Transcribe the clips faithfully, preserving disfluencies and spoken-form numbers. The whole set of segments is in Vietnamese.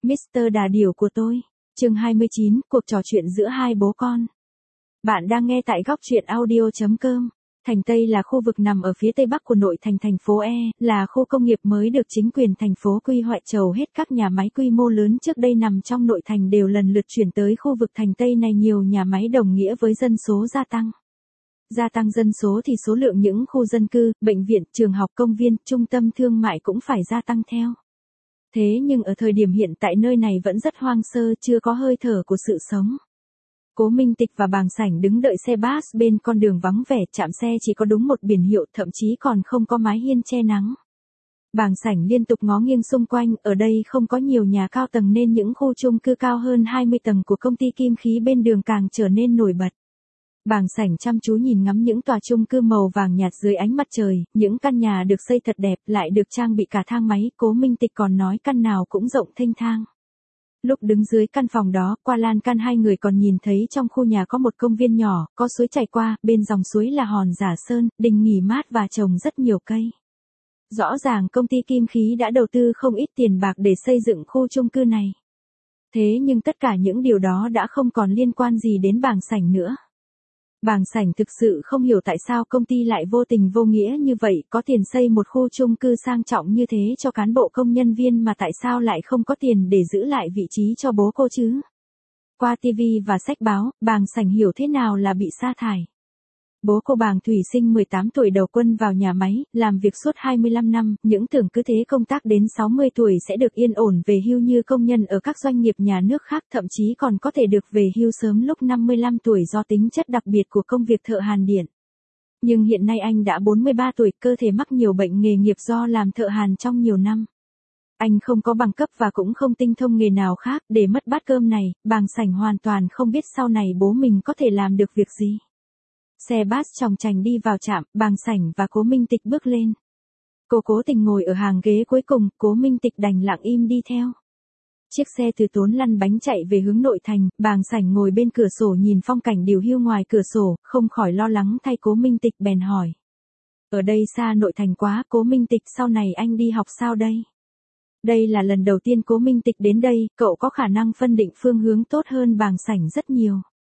mít tơ Đà Điểu của tôi. Chương hai mươi chín, cuộc trò chuyện giữa hai bố con. Bạn đang nghe tại góc truyện audio chấm com. Thành Tây là khu vực nằm ở phía tây bắc của nội thành thành phố E, là khu công nghiệp mới được chính quyền thành phố quy hoạch. Hầu hết các nhà máy quy mô lớn trước đây nằm trong nội thành đều lần lượt chuyển tới khu vực Thành Tây này. Nhiều nhà máy đồng nghĩa với dân số gia tăng. Gia tăng dân số thì số lượng những khu dân cư, bệnh viện, trường học, công viên, trung tâm thương mại cũng phải gia tăng theo. Thế nhưng ở thời điểm hiện tại nơi này vẫn rất hoang sơ, chưa có hơi thở của sự sống. Cố Minh Tịch và Bàng Sảnh đứng đợi xe bus bên con đường vắng vẻ, trạm xe chỉ có đúng một biển hiệu, thậm chí còn không có mái hiên che nắng. Bàng Sảnh liên tục ngó nghiêng xung quanh, ở đây không có nhiều nhà cao tầng nên những khu chung cư cao hơn hai mươi tầng của công ty kim khí bên đường càng trở nên nổi bật. Bàng Sảnh chăm chú nhìn ngắm những tòa chung cư màu vàng nhạt dưới ánh mặt trời, những căn nhà được xây thật đẹp, lại được trang bị cả thang máy. Cố Minh Tịch còn nói căn nào cũng rộng thênh thang. Lúc đứng dưới căn phòng đó, qua lan can hai người còn nhìn thấy trong khu nhà có một công viên nhỏ, có suối chảy qua, bên dòng suối là hòn Giả Sơn, đình nghỉ mát và trồng rất nhiều cây. Rõ ràng công ty kim khí đã đầu tư không ít tiền bạc để xây dựng khu chung cư này. Thế nhưng tất cả những điều đó đã không còn liên quan gì đến Bàng Sảnh nữa. Bàng Sảnh thực sự không hiểu tại sao công ty lại vô tình vô nghĩa như vậy, có tiền xây một khu chung cư sang trọng như thế cho cán bộ công nhân viên mà tại sao lại không có tiền để giữ lại vị trí cho bố cô chứ? Qua ti vi và sách báo, Bàng Sảnh hiểu thế nào là bị sa thải. Bố cô Bàng Thủy Sinh mười tám tuổi đầu quân vào nhà máy, làm việc suốt hai mươi lăm năm, những tưởng cứ thế công tác đến sáu mươi tuổi sẽ được yên ổn về hưu như công nhân ở các doanh nghiệp nhà nước khác, thậm chí còn có thể được về hưu sớm lúc năm mươi lăm tuổi do tính chất đặc biệt của công việc thợ hàn điện. Nhưng hiện nay anh đã bốn mươi ba tuổi, cơ thể mắc nhiều bệnh nghề nghiệp do làm thợ hàn trong nhiều năm. Anh không có bằng cấp và cũng không tinh thông nghề nào khác, để mất bát cơm này, Bàng Sảnh hoàn toàn không biết sau này bố mình có thể làm được việc gì. Xe bus chòng chành đi vào trạm, Bàng Sảnh và Cố Minh Tịch bước lên. Cô cố tình ngồi ở hàng ghế cuối cùng, Cố Minh Tịch đành lặng im đi theo. Chiếc xe từ Tốn lăn bánh chạy về hướng nội thành, Bàng Sảnh ngồi bên cửa sổ nhìn phong cảnh điều hưu ngoài cửa sổ, không khỏi lo lắng thay Cố Minh Tịch bèn hỏi. Ở đây xa nội thành quá, Cố Minh Tịch, sau này anh đi học sao đây? Đây là lần đầu tiên Cố Minh Tịch đến đây, cậu có khả năng phân định phương hướng tốt hơn Bàng Sảnh rất nhiều.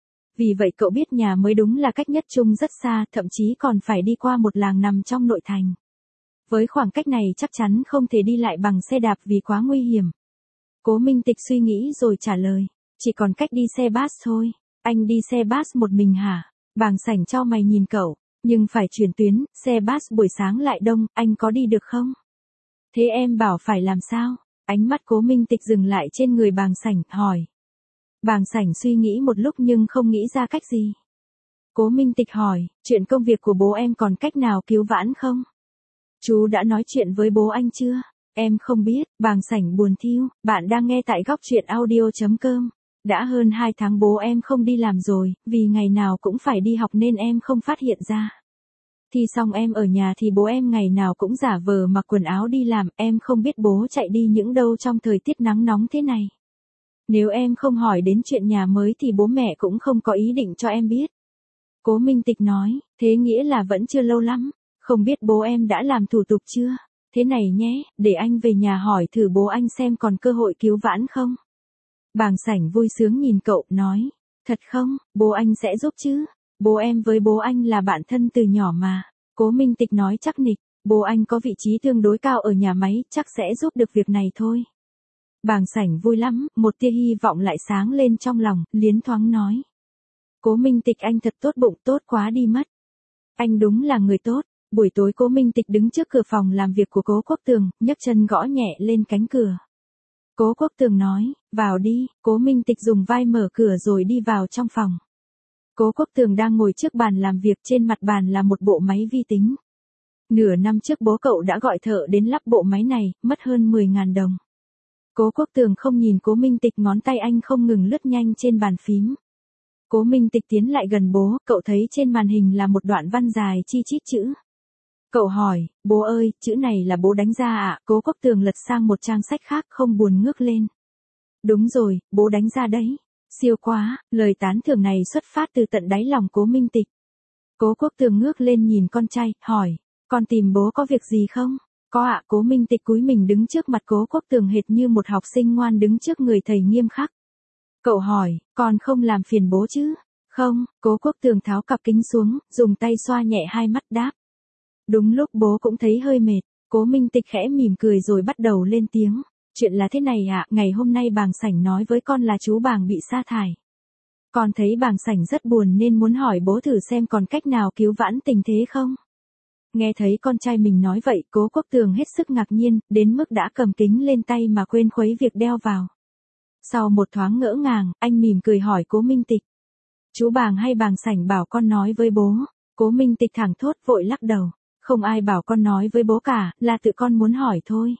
Vì vậy cậu biết nhà mới đúng là cách nhất trung rất xa, thậm chí còn phải đi qua một làng nằm trong nội thành. Với khoảng cách này chắc chắn không thể đi lại bằng xe đạp vì quá nguy hiểm. Cố Minh Tịch suy nghĩ rồi trả lời, chỉ còn cách đi xe bus thôi. Anh đi xe bus một mình hả? Bàng Sảnh chau mày nhìn cậu, nhưng phải chuyển tuyến, xe bus buổi sáng lại đông, anh có đi được không? Thế em bảo phải làm sao? Ánh mắt Cố Minh Tịch dừng lại trên người Bàng Sảnh, hỏi. Bàng Sảnh suy nghĩ một lúc nhưng không nghĩ ra cách gì. Cố Minh Tịch hỏi, chuyện công việc của bố em còn cách nào cứu vãn không? Chú đã nói chuyện với bố anh chưa? Em không biết. Bàng Sảnh buồn thiu. Bạn đang nghe tại góc truyện audio chấm com. Đã hơn hai tháng bố em không đi làm rồi, vì ngày nào cũng phải đi học nên em không phát hiện ra. Thì xong em ở nhà thì bố em ngày nào cũng giả vờ mặc quần áo đi làm, em không biết bố chạy đi những đâu trong thời tiết nắng nóng thế này. Nếu em không hỏi đến chuyện nhà mới thì bố mẹ cũng không có ý định cho em biết. Cố Minh Tịch nói, thế nghĩa là vẫn chưa lâu lắm, không biết bố em đã làm thủ tục chưa? Thế này nhé, để anh về nhà hỏi thử bố anh xem còn cơ hội cứu vãn không? Bàng Sảnh vui sướng nhìn cậu, nói, thật không, bố anh sẽ giúp chứ, bố em với bố anh là bạn thân từ nhỏ mà. Cố Minh Tịch nói chắc nịch, bố anh có vị trí tương đối cao ở nhà máy, chắc sẽ giúp được việc này thôi. Bàng Sảnh vui lắm, một tia hy vọng lại sáng lên trong lòng, liến thoáng nói. Cố Minh Tịch anh thật tốt bụng, tốt quá đi mất. Anh đúng là người tốt. Buổi tối Cố Minh Tịch đứng trước cửa phòng làm việc của Cố Quốc Tường, nhấc chân gõ nhẹ lên cánh cửa. Cố Quốc Tường nói, vào đi. Cố Minh Tịch dùng vai mở cửa rồi đi vào trong phòng. Cố Quốc Tường đang ngồi trước bàn làm việc, trên mặt bàn là một bộ máy vi tính. Nửa năm trước bố cậu đã gọi thợ đến lắp bộ máy này, mất hơn mười nghìn đồng. Cố Quốc Tường không nhìn Cố Minh Tịch, ngón tay anh không ngừng lướt nhanh trên bàn phím. Cố Minh Tịch tiến lại gần bố, cậu thấy trên màn hình là một đoạn văn dài chi chít chữ. Cậu hỏi, bố ơi, chữ này là bố đánh ra ạ? Cố Quốc Tường lật sang một trang sách khác, không buồn ngước lên. Đúng rồi, bố đánh ra đấy. Siêu quá, lời tán thưởng này xuất phát từ tận đáy lòng Cố Minh Tịch. Cố Quốc Tường ngước lên nhìn con trai, hỏi, con tìm bố có việc gì không? Có ạ. Cố Minh Tịch cúi mình đứng trước mặt Cố Quốc Tường hệt như một học sinh ngoan đứng trước người thầy nghiêm khắc. Cậu hỏi, con không làm phiền bố chứ? Không. Cố Quốc Tường tháo cặp kính xuống, dùng tay xoa nhẹ hai mắt đáp. Đúng lúc bố cũng thấy hơi mệt. Cố Minh Tịch khẽ mỉm cười rồi bắt đầu lên tiếng. Chuyện là thế này ạ, ngày hôm nay Bàng Sảnh nói với con là chú Bàng bị sa thải. Con thấy Bàng Sảnh rất buồn nên muốn hỏi bố thử xem còn cách nào cứu vãn tình thế không? Nghe thấy con trai mình nói vậy, Cố Quốc Tường hết sức ngạc nhiên, đến mức đã cầm kính lên tay mà quên khuấy việc đeo vào. Sau một thoáng ngỡ ngàng, anh mỉm cười hỏi Cố Minh Tịch. Chú Bàng hay Bàng Sảnh bảo con nói với bố? Cố Minh Tịch thẳng thốt vội lắc đầu. Không ai bảo con nói với bố cả, là tự con muốn hỏi thôi.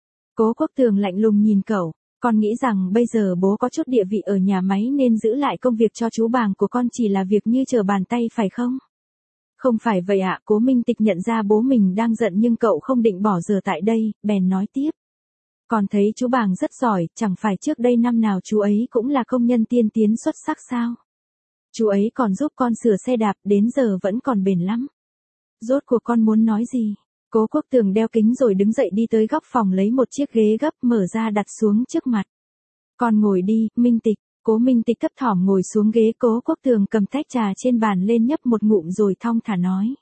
Cố Quốc Tường lạnh lùng nhìn cậu. Con nghĩ rằng bây giờ bố có chút địa vị ở nhà máy nên giữ lại công việc cho chú Bàng của con chỉ là việc như trở bàn tay phải không? Không phải vậy ạ. Cố Minh Tịch nhận ra bố mình đang giận nhưng cậu không định bỏ giờ tại đây, bèn nói tiếp. Con thấy chú Bàng rất giỏi, chẳng phải trước đây năm nào chú ấy cũng là công nhân tiên tiến xuất sắc sao? Chú ấy còn giúp con sửa xe đạp, đến giờ vẫn còn bền lắm. Rốt cuộc con muốn nói gì? Cố Quốc Tường đeo kính rồi đứng dậy đi tới góc phòng lấy một chiếc ghế gấp mở ra đặt xuống trước mặt. Con ngồi đi, Minh Tịch. Cố Minh Tịch thấp thỏm ngồi xuống ghế. Cố Quốc Tường cầm tách trà trên bàn lên nhấp một ngụm rồi thong thả nói.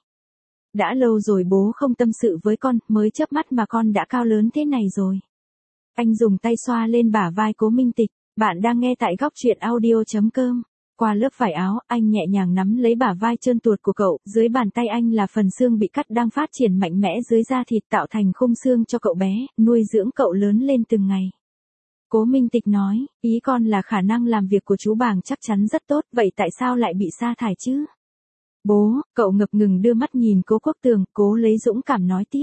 Đã lâu rồi bố không tâm sự với con, mới chớp mắt mà con đã cao lớn thế này rồi. Anh dùng tay xoa lên bả vai Cố Minh Tịch. Bạn đang nghe tại góc truyện audio chấm com. Qua lớp vải áo, anh nhẹ nhàng nắm lấy bả vai trơn tuột của cậu, dưới bàn tay anh là phần xương bị cắt đang phát triển mạnh mẽ dưới da thịt tạo thành khung xương cho cậu bé, nuôi dưỡng cậu lớn lên từng ngày. Cố Minh Tịch nói, ý con là khả năng làm việc của chú Bàng chắc chắn rất tốt, vậy tại sao lại bị sa thải chứ? Bố, cậu ngập ngừng đưa mắt nhìn Cố Quốc Tường, cố lấy dũng cảm nói tiếp.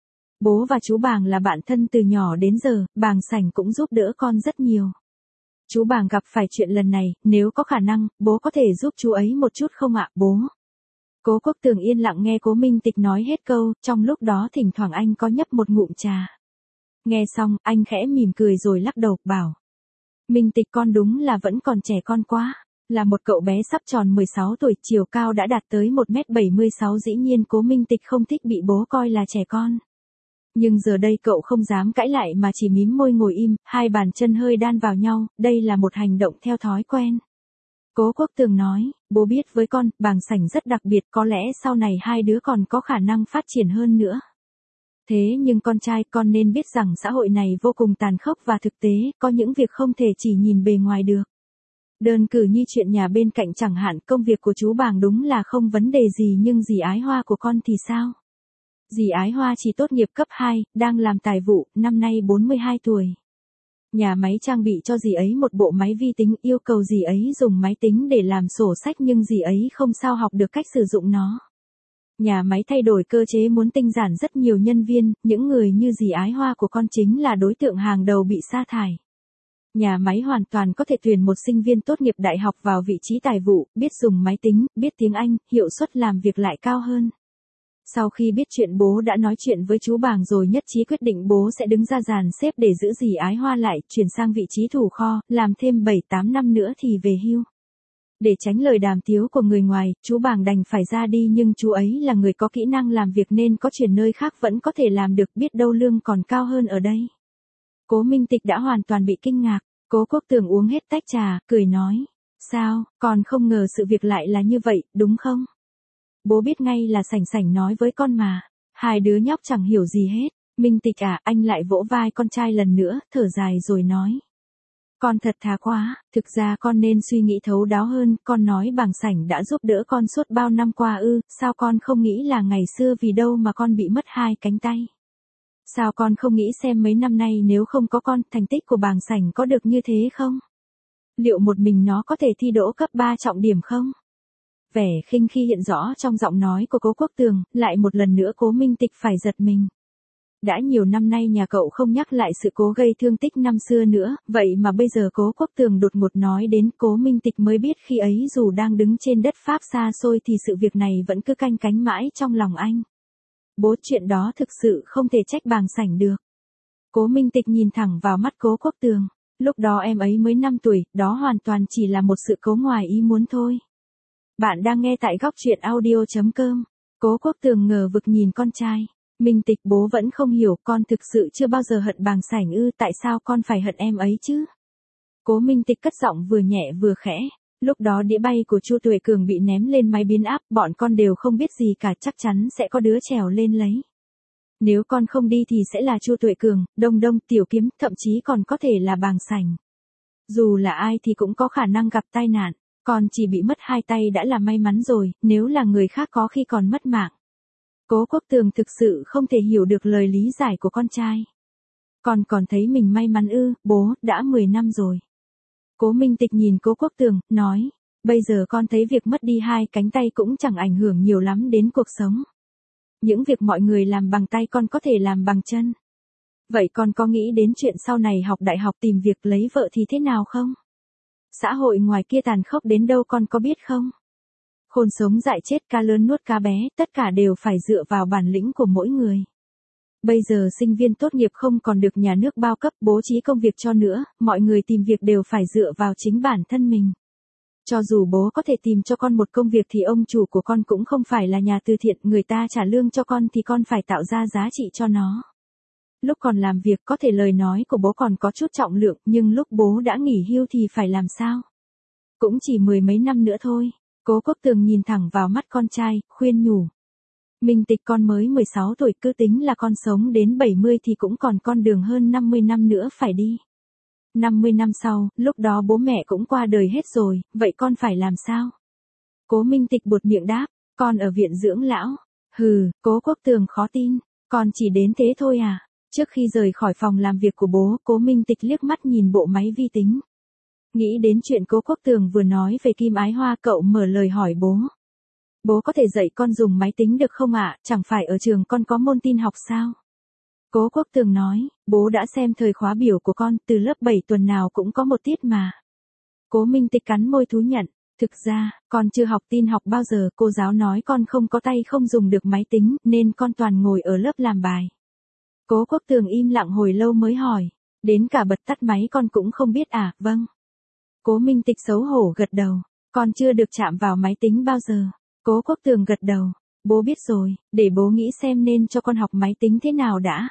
Bố và chú Bàng là bạn thân từ nhỏ đến giờ, Bàng Sảnh cũng giúp đỡ con rất nhiều. Chú Bàng gặp phải chuyện lần này, nếu có khả năng, bố có thể giúp chú ấy một chút không ạ, bố? Cố Quốc Tường yên lặng nghe Cố Minh Tịch nói hết câu, trong lúc đó thỉnh thoảng anh có nhấp một ngụm trà. Nghe xong, anh khẽ mỉm cười rồi lắc đầu, bảo. Minh Tịch con đúng là vẫn còn trẻ con quá. Là một cậu bé sắp tròn mười sáu tuổi, chiều cao đã đạt tới một mét bảy mươi sáu, dĩ nhiên Cố Minh Tịch không thích bị bố coi là trẻ con. Nhưng giờ đây cậu không dám cãi lại mà chỉ mím môi ngồi im, hai bàn chân hơi đan vào nhau, đây là một hành động theo thói quen. Cố Quốc Tường nói, bố biết với con, Bàng Sảnh rất đặc biệt, có lẽ sau này hai đứa còn có khả năng phát triển hơn nữa. Thế nhưng con trai, con nên biết rằng xã hội này vô cùng tàn khốc và thực tế, có những việc không thể chỉ nhìn bề ngoài được. Đơn cử như chuyện nhà bên cạnh chẳng hạn, công việc của chú Bàng đúng là không vấn đề gì nhưng dì Ái Hoa của con thì sao? Dì Ái Hoa chỉ tốt nghiệp cấp hai, đang làm tài vụ, năm nay bốn mươi hai tuổi. Nhà máy trang bị cho dì ấy một bộ máy vi tính, yêu cầu dì ấy dùng máy tính để làm sổ sách nhưng dì ấy không sao học được cách sử dụng nó. Nhà máy thay đổi cơ chế muốn tinh giản rất nhiều nhân viên, những người như dì Ái Hoa của con chính là đối tượng hàng đầu bị sa thải. Nhà máy hoàn toàn có thể tuyển một sinh viên tốt nghiệp đại học vào vị trí tài vụ, biết dùng máy tính, biết tiếng Anh, hiệu suất làm việc lại cao hơn. Sau khi biết chuyện bố đã nói chuyện với chú Bàng rồi nhất trí quyết định bố sẽ đứng ra dàn xếp để giữ dì Ái Hoa lại, chuyển sang vị trí thủ kho, làm thêm bảy tám năm nữa thì về hưu. Để tránh lời đàm tiếu của người ngoài, chú Bàng đành phải ra đi nhưng chú ấy là người có kỹ năng làm việc nên có chuyển nơi khác vẫn có thể làm được, biết đâu lương còn cao hơn ở đây. Cố Minh Tịch đã hoàn toàn bị kinh ngạc. Cố Quốc Tường uống hết tách trà, cười nói. Sao, còn không ngờ sự việc lại là như vậy, đúng không? Bố biết ngay là Sảnh Sảnh nói với con mà. Hai đứa nhóc chẳng hiểu gì hết. Minh Tịch à, anh lại vỗ vai con trai lần nữa, thở dài rồi nói. Con thật thà quá, thực ra con nên suy nghĩ thấu đáo hơn, con nói Bàng Sảnh đã giúp đỡ con suốt bao năm qua ư, sao con không nghĩ là ngày xưa vì đâu mà con bị mất hai cánh tay? Sao con không nghĩ xem mấy năm nay nếu không có con, thành tích của Bàng Sảnh có được như thế không? Liệu một mình nó có thể thi đỗ cấp ba trọng điểm không? Vẻ khinh khi hiện rõ trong giọng nói của Cố Quốc Tường, lại một lần nữa Cố Minh Tịch phải giật mình. Đã nhiều năm nay nhà cậu không nhắc lại sự cố gây thương tích năm xưa nữa, vậy mà bây giờ Cố Quốc Tường đột ngột nói đến, Cố Minh Tịch mới biết khi ấy dù đang đứng trên đất Pháp xa xôi thì sự việc này vẫn cứ canh cánh mãi trong lòng anh. Bố, chuyện đó thực sự không thể trách Bàng Sảnh được. Cố Minh Tịch nhìn thẳng vào mắt Cố Quốc Tường. Lúc đó em ấy mới năm tuổi, đó hoàn toàn chỉ là một sự cố ngoài ý muốn thôi. Bạn đang nghe tại góc truyện audio chấm com. Cố Quốc Tường ngờ vực nhìn con trai. Minh Tịch bố vẫn không hiểu, con thực sự chưa bao giờ hận Bàng Sảnh ư, tại sao con phải hận em ấy chứ? Cố Minh Tịch cất giọng vừa nhẹ vừa khẽ. Lúc đó đĩa bay của Chu Tuệ Cường bị ném lên máy biến áp, bọn con đều không biết gì cả, chắc chắn sẽ có đứa trèo lên lấy. Nếu con không đi thì sẽ là Chu Tuệ Cường, Đông Đông, Tiểu Kiếm, thậm chí còn có thể là Bàng Sảnh. Dù là ai thì cũng có khả năng gặp tai nạn, con chỉ bị mất hai tay đã là may mắn rồi, nếu là người khác có khi còn mất mạng. Cố Quốc Tường thực sự không thể hiểu được lời lý giải của con trai. Con còn thấy mình may mắn ư, bố, đã mười năm rồi. Cố Minh Tịch nhìn Cố Quốc Tường, nói, bây giờ con thấy việc mất đi hai cánh tay cũng chẳng ảnh hưởng nhiều lắm đến cuộc sống. Những việc mọi người làm bằng tay con có thể làm bằng chân. Vậy con có nghĩ đến chuyện sau này học đại học tìm việc lấy vợ thì thế nào không? Xã hội ngoài kia tàn khốc đến đâu con có biết không? Khôn sống dại chết, cá lớn nuốt cá bé, tất cả đều phải dựa vào bản lĩnh của mỗi người. Bây giờ sinh viên tốt nghiệp không còn được nhà nước bao cấp bố trí công việc cho nữa, mọi người tìm việc đều phải dựa vào chính bản thân mình. Cho dù bố có thể tìm cho con một công việc thì ông chủ của con cũng không phải là nhà từ thiện, người ta trả lương cho con thì con phải tạo ra giá trị cho nó. Lúc còn làm việc có thể lời nói của bố còn có chút trọng lượng, nhưng lúc bố đã nghỉ hưu thì phải làm sao? Cũng chỉ mười mấy năm nữa thôi. Cố Quốc Tường nhìn thẳng vào mắt con trai, khuyên nhủ. Minh Tịch, con mới mười sáu tuổi, cứ tính là con sống đến bảy mươi thì cũng còn con đường hơn năm mươi năm nữa phải đi. năm mươi năm sau, lúc đó bố mẹ cũng qua đời hết rồi, vậy con phải làm sao? Cố Minh Tịch buột miệng đáp, con ở viện dưỡng lão. Hừ, Cố Quốc Tường khó tin, con chỉ đến thế thôi à? Trước khi rời khỏi phòng làm việc của bố, Cố Minh Tịch liếc mắt nhìn bộ máy vi tính. Nghĩ đến chuyện Cố Quốc Tường vừa nói về Kim Ái Hoa, cậu mở lời hỏi bố. Bố có thể dạy con dùng máy tính được không ạ, à? Chẳng phải ở trường con có môn tin học sao? Cố Quốc Tường nói, bố đã xem thời khóa biểu của con, từ lớp bảy tuần nào cũng có một tiết mà. Cố Minh Tịch cắn môi thú nhận, thực ra, con chưa học tin học bao giờ, cô giáo nói con không có tay không dùng được máy tính, nên con toàn ngồi ở lớp làm bài. Cố Quốc Tường im lặng hồi lâu mới hỏi, đến cả bật tắt máy con cũng không biết à, vâng. Cố Minh Tịch xấu hổ gật đầu, con chưa được chạm vào máy tính bao giờ. Cố Quốc Tường gật đầu, bố biết rồi, để bố nghĩ xem nên cho con học máy tính thế nào đã.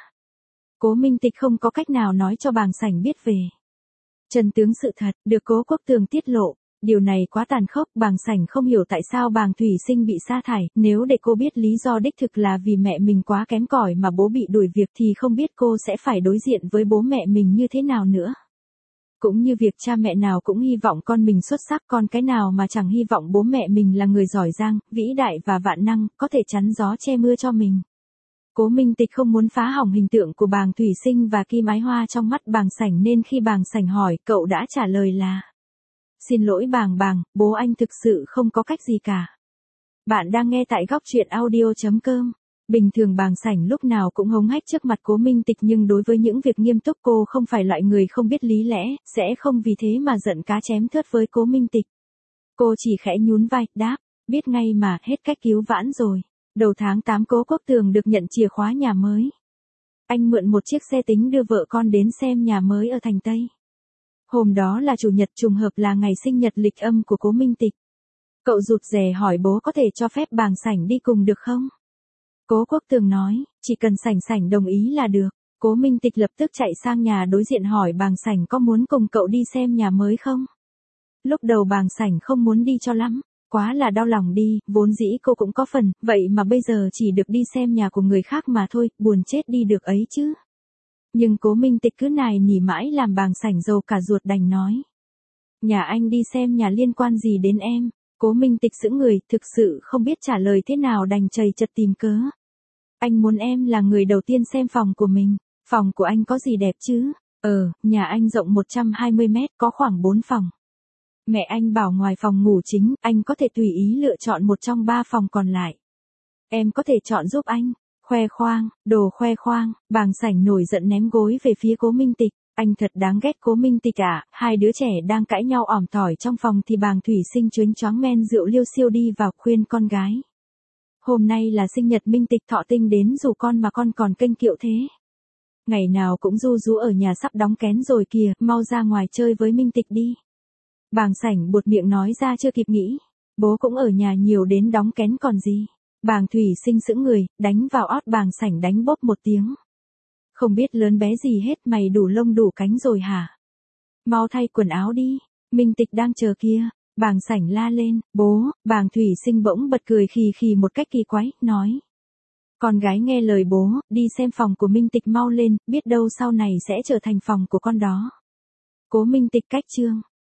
Cố Minh Tịch không có cách nào nói cho Bàng Sảnh biết về chân tướng sự thật, được Cố Quốc Tường tiết lộ. Điều này quá tàn khốc, Bàng Sảnh không hiểu tại sao Bàng Thủy Sinh bị sa thải, nếu để cô biết lý do đích thực là vì mẹ mình quá kém cỏi mà bố bị đuổi việc thì không biết cô sẽ phải đối diện với bố mẹ mình như thế nào nữa. Cũng như việc cha mẹ nào cũng hy vọng con mình xuất sắc, con cái nào mà chẳng hy vọng bố mẹ mình là người giỏi giang, vĩ đại và vạn năng, có thể chắn gió che mưa cho mình. Cố Minh Tịch không muốn phá hỏng hình tượng của Bàng Thủy Sinh và Kim Ái Hoa trong mắt Bàng Sảnh, nên khi Bàng Sảnh hỏi, cậu đã trả lời là: Xin lỗi Bàng Bàng, bố anh thực sự không có cách gì cả. Bạn đang nghe tại góc truyện audio chấm com. Bình thường Bàng Sảnh lúc nào cũng hống hách trước mặt Cố Minh Tịch, nhưng đối với những việc nghiêm túc cô không phải loại người không biết lý lẽ, sẽ không vì thế mà giận cá chém thớt với Cố Minh Tịch. Cô chỉ khẽ nhún vai, đáp, biết ngay mà, hết cách cứu vãn rồi. Đầu tháng tám Cố Quốc Tường được nhận chìa khóa nhà mới. Anh mượn một chiếc xe tính đưa vợ con đến xem nhà mới ở thành Tây. Hôm đó là chủ nhật, trùng hợp là ngày sinh nhật lịch âm của Cố Minh Tịch. Cậu rụt rè hỏi bố có thể cho phép Bàng Sảnh đi cùng được không? Cố Quốc Tường nói, chỉ cần Sảnh Sảnh đồng ý là được. Cố Minh Tịch lập tức chạy sang nhà đối diện hỏi Bàng Sảnh có muốn cùng cậu đi xem nhà mới không? Lúc đầu Bàng Sảnh không muốn đi cho lắm, quá là đau lòng đi, vốn dĩ cô cũng có phần, vậy mà bây giờ chỉ được đi xem nhà của người khác mà thôi, buồn chết đi được ấy chứ. Nhưng Cố Minh Tịch cứ nài nỉ mãi làm Bàng Sảnh rầu cả ruột, đành nói. Nhà anh đi xem nhà liên quan gì đến em? Cố Minh Tịch sững người, thực sự không biết trả lời thế nào, đành chầy chật tìm cớ. Anh muốn em là người đầu tiên xem phòng của mình. Phòng của anh có gì đẹp chứ? Ờ, nhà anh rộng một trăm hai mươi mét, có khoảng bốn phòng. Mẹ anh bảo ngoài phòng ngủ chính, anh có thể tùy ý lựa chọn một trong ba phòng còn lại. Em có thể chọn giúp anh. Khoe khoang, đồ khoe khoang. Bàng Sảnh nổi giận ném gối về phía Cố Minh Tịch. Anh thật đáng ghét Cố Minh Tịch à. Hai đứa trẻ đang cãi nhau ỏm tỏi trong phòng thì Bàng Thủy Sinh chuyến choáng men rượu liêu xiêu đi vào khuyên con gái. Hôm nay là sinh nhật Minh Tịch, thọ tinh đến dù con mà con còn kênh kiệu thế. Ngày nào cũng ru rú ở nhà sắp đóng kén rồi kìa, mau ra ngoài chơi với Minh Tịch đi. Bàng Sảnh buột miệng nói ra chưa kịp nghĩ. Bố cũng ở nhà nhiều đến đóng kén còn gì. Bàng Thủy Sinh sững người, đánh vào ót Bàng Sảnh đánh bốp một tiếng. Không biết lớn bé gì hết, mày đủ lông đủ cánh rồi hả? Mau thay quần áo đi, Minh Tịch đang chờ kia. Bàng Sảnh la lên, bố. Bàng Thủy Sinh bỗng bật cười khì khì một cách kỳ quái, nói. Con gái nghe lời bố, đi xem phòng của Minh Tịch mau lên, biết đâu sau này sẽ trở thành phòng của con đó. Cố Minh Tịch cách chương.